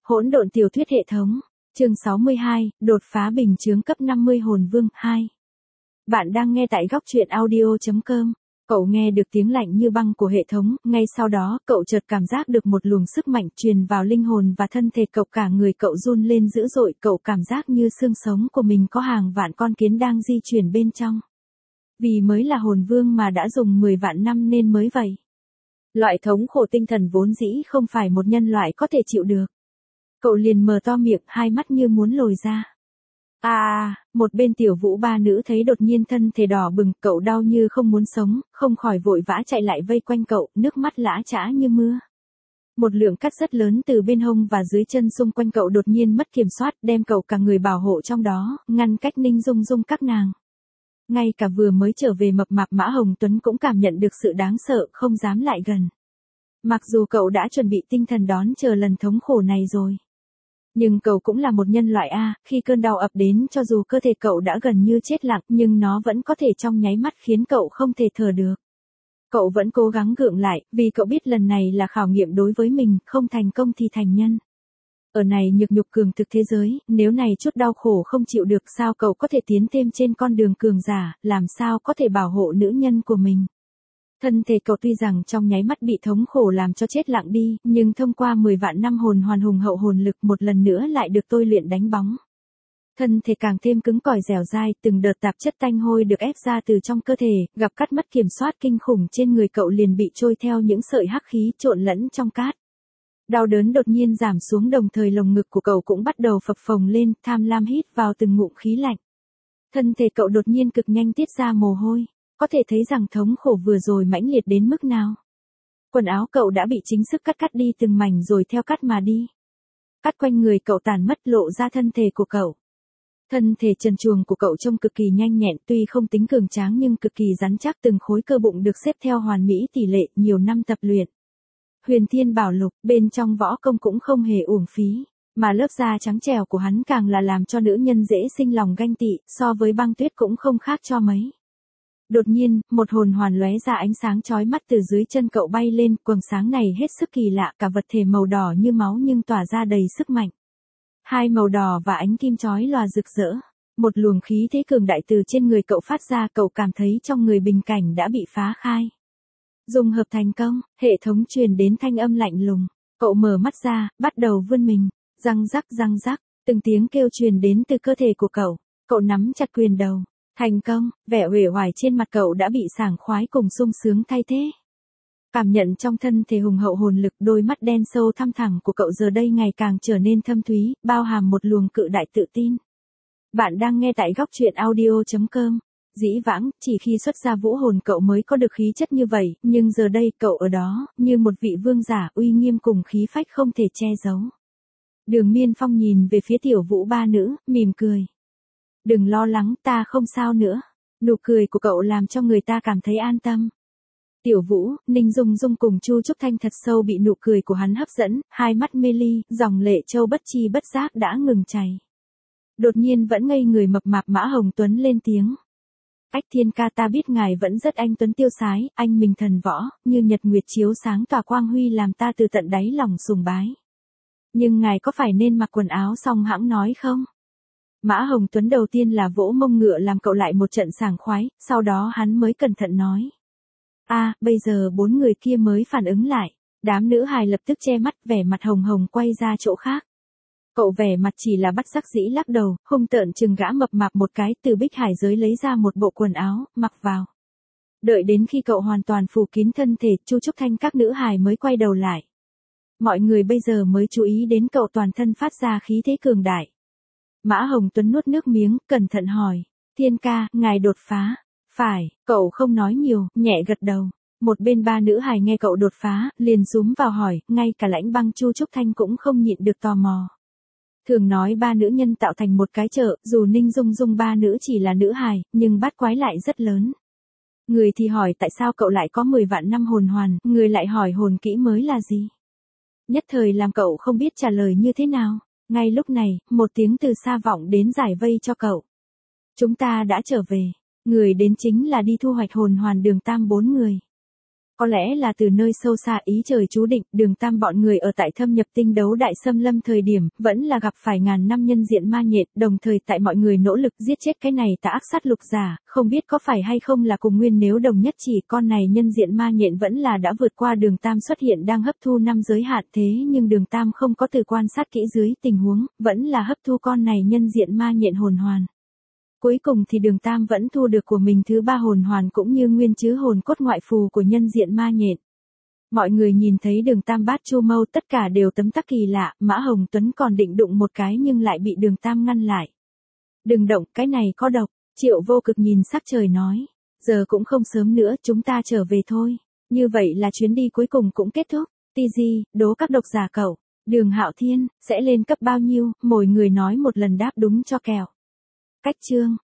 Hỗn độn tiểu thuyết hệ thống, chương 62, đột phá bình chướng cấp 50 hồn vương 2. Bạn đang nghe tại góc truyện audio.com. Cậu nghe được tiếng lạnh như băng của hệ thống, ngay sau đó, cậu chợt cảm giác được một luồng sức mạnh truyền vào linh hồn và thân thể cậu, cả người cậu run lên dữ dội, cậu cảm giác như xương sống của mình có hàng vạn con kiến đang di chuyển bên trong. Vì mới là hồn vương mà đã dùng 10 vạn năm nên mới vậy. Loại thống khổ tinh thần vốn dĩ không phải một nhân loại có thể chịu được. Cậu liền mở to miệng, hai mắt như muốn lồi ra. Một bên tiểu vũ ba nữ thấy đột nhiên thân thể đỏ bừng, cậu đau như không muốn sống, không khỏi vội vã chạy lại vây quanh cậu, nước mắt lã chã như mưa. Một lượng cát rất lớn từ bên hông và dưới chân xung quanh cậu đột nhiên mất kiểm soát, đem cậu cả người bảo hộ trong đó, ngăn cách Ninh Dung Dung các nàng. Ngay cả vừa mới trở về mập mạp Mã Hồng Tuấn cũng cảm nhận được sự đáng sợ, không dám lại gần. Mặc dù cậu đã chuẩn bị tinh thần đón chờ lần thống khổ này rồi. Nhưng cậu cũng là một nhân loại khi cơn đau ập đến, cho dù cơ thể cậu đã gần như chết lặng, nhưng nó vẫn có thể trong nháy mắt khiến cậu không thể thở được. Cậu vẫn cố gắng gượng lại, vì cậu biết lần này là khảo nghiệm đối với mình, không thành công thì thành nhân. Ở này nhược nhục cường thực thế giới, nếu này chút đau khổ không chịu được, sao cậu có thể tiến thêm trên con đường cường giả, làm sao có thể bảo hộ nữ nhân của mình. Thân thể cậu tuy rằng trong nháy mắt bị thống khổ làm cho chết lặng đi, nhưng thông qua 10 vạn năm hồn hoàn hùng hậu hồn lực một lần nữa lại được tôi luyện đánh bóng. Thân thể càng thêm cứng cỏi dẻo dai, từng đợt tạp chất tanh hôi được ép ra từ trong cơ thể, gặp cắt mất kiểm soát kinh khủng trên người cậu liền bị trôi theo những sợi hắc khí trộn lẫn trong cát. Đau đớn đột nhiên giảm xuống, đồng thời lồng ngực của cậu cũng bắt đầu phập phồng lên, tham lam hít vào từng ngụm khí lạnh. Thân thể cậu đột nhiên cực nhanh tiết ra mồ hôi. Có thể thấy rằng thống khổ vừa rồi mãnh liệt đến mức nào. Quần áo cậu đã bị chính sức cắt đi từng mảnh rồi theo cắt mà đi. Cắt quanh người cậu tàn mất, lộ ra thân thể của cậu. Thân thể trần truồng của cậu trông cực kỳ nhanh nhẹn, tuy không tính cường tráng nhưng cực kỳ rắn chắc, từng khối cơ bụng được xếp theo hoàn mỹ tỷ lệ, nhiều năm tập luyện. Huyền Thiên Bảo Lục, bên trong võ công cũng không hề uổng phí, mà lớp da trắng trẻo của hắn càng là làm cho nữ nhân dễ sinh lòng ganh tị, so với băng tuyết cũng không khác cho mấy. Đột nhiên, một hồn hoàn lóe ra ánh sáng chói mắt từ dưới chân cậu bay lên, quầng sáng này hết sức kỳ lạ, cả vật thể màu đỏ như máu nhưng tỏa ra đầy sức mạnh. Hai màu đỏ và ánh kim chói lòa rực rỡ. Một luồng khí thế cường đại từ trên người cậu phát ra, cậu cảm thấy trong người bình cảnh đã bị phá khai. Dung hợp thành công, hệ thống truyền đến thanh âm lạnh lùng. Cậu mở mắt ra, bắt đầu vươn mình. Răng rắc, từng tiếng kêu truyền đến từ cơ thể của cậu. Cậu nắm chặt quyền đầu. Thành công, vẻ uể oải trên mặt cậu đã bị sảng khoái cùng sung sướng thay thế. Cảm nhận trong thân thể hùng hậu hồn lực, đôi mắt đen sâu thăm thẳm của cậu giờ đây ngày càng trở nên thâm thúy, bao hàm một luồng cự đại tự tin. Bạn đang nghe tại góc truyện audio.com. Dĩ vãng, chỉ khi xuất ra vũ hồn cậu mới có được khí chất như vậy, nhưng giờ đây cậu ở đó, như một vị vương giả, uy nghiêm cùng khí phách không thể che giấu. Đường Miên Phong nhìn về phía tiểu vũ ba nữ, mỉm cười. Đừng lo lắng, ta không sao nữa. Nụ cười của cậu làm cho người ta cảm thấy an tâm. Tiểu Vũ, Ninh Dung Dung cùng Chu Trúc Thanh thật sâu bị nụ cười của hắn hấp dẫn, hai mắt mê ly, dòng lệ châu bất chi bất giác đã ngừng chảy. Đột nhiên vẫn ngây người mập mạp Mã Hồng Tuấn lên tiếng. Ách Thiên ca, ta biết ngài vẫn rất anh tuấn tiêu sái, anh mình thần võ, như nhật nguyệt chiếu sáng tỏa quang huy, làm ta từ tận đáy lòng sùng bái. Nhưng ngài có phải nên mặc quần áo xong hãng nói không? Mã Hồng Tuấn đầu tiên là vỗ mông ngựa làm cậu lại một trận sảng khoái, sau đó hắn mới cẩn thận nói. Bây giờ 4 người kia mới phản ứng lại. Đám nữ hài lập tức che mắt, vẻ mặt hồng hồng quay ra chỗ khác. Cậu vẻ mặt chỉ là bất đắc dĩ lắc đầu, hung tợn chừng gã mập mạp một cái, từ bích hải giới lấy ra một bộ quần áo, mặc vào. Đợi đến khi cậu hoàn toàn phủ kín thân thể, Chu Trúc Thanh các nữ hài mới quay đầu lại. Mọi người bây giờ mới chú ý đến cậu toàn thân phát ra khí thế cường đại. Mã Hồng Tuấn nuốt nước miếng, cẩn thận hỏi. Thiên ca, ngài đột phá. Phải, cậu không nói nhiều, nhẹ gật đầu. Một bên ba nữ hài nghe cậu đột phá, liền xúm vào hỏi, ngay cả Lãnh Băng Chu Trúc Thanh cũng không nhịn được tò mò. Thường nói ba nữ nhân tạo thành một cái chợ, dù Ninh Dung Dung ba nữ chỉ là nữ hài, nhưng bát quái lại rất lớn. Người thì hỏi tại sao cậu lại có 10 vạn năm hồn hoàn, người lại hỏi hồn kỹ mới là gì. Nhất thời làm cậu không biết trả lời như thế nào. Ngay lúc này, một tiếng từ xa vọng đến giải vây cho cậu. Chúng ta đã trở về. Người đến chính là đi thu hoạch hồn hoàn Đường Tam 4 người. Có lẽ là từ nơi sâu xa ý trời chú định, Đường Tam bọn người ở tại thâm nhập tinh đấu đại xâm lâm thời điểm, vẫn là gặp phải ngàn năm nhân diện ma nhện, đồng thời tại mọi người nỗ lực giết chết cái này tà ác sát lục giả, không biết có phải hay không là cùng nguyên nếu đồng nhất chỉ con này nhân diện ma nhện vẫn là đã vượt qua Đường Tam xuất hiện đang hấp thu năm giới hạn thế nhưng Đường Tam không có từ quan sát kỹ dưới tình huống, vẫn là hấp thu con này nhân diện ma nhện hồn hoàn. Cuối cùng thì Đường Tam vẫn thu được của mình thứ 3 hồn hoàn cũng như nguyên chứ hồn cốt ngoại phù của nhân diện ma nhện. Mọi người nhìn thấy Đường Tam bát chu mâu tất cả đều tấm tắc kỳ lạ, Mã Hồng Tuấn còn định đụng một cái nhưng lại bị Đường Tam ngăn lại. Đừng động, cái này có độc, Triệu Vô Cực nhìn sắc trời nói. Giờ cũng không sớm nữa, chúng ta trở về thôi. Như vậy là chuyến đi cuối cùng cũng kết thúc. TG, đố các độc giả cậu. Đường Hạo Thiên, sẽ lên cấp bao nhiêu, mỗi người nói một lần đáp đúng cho kèo. Cách chương.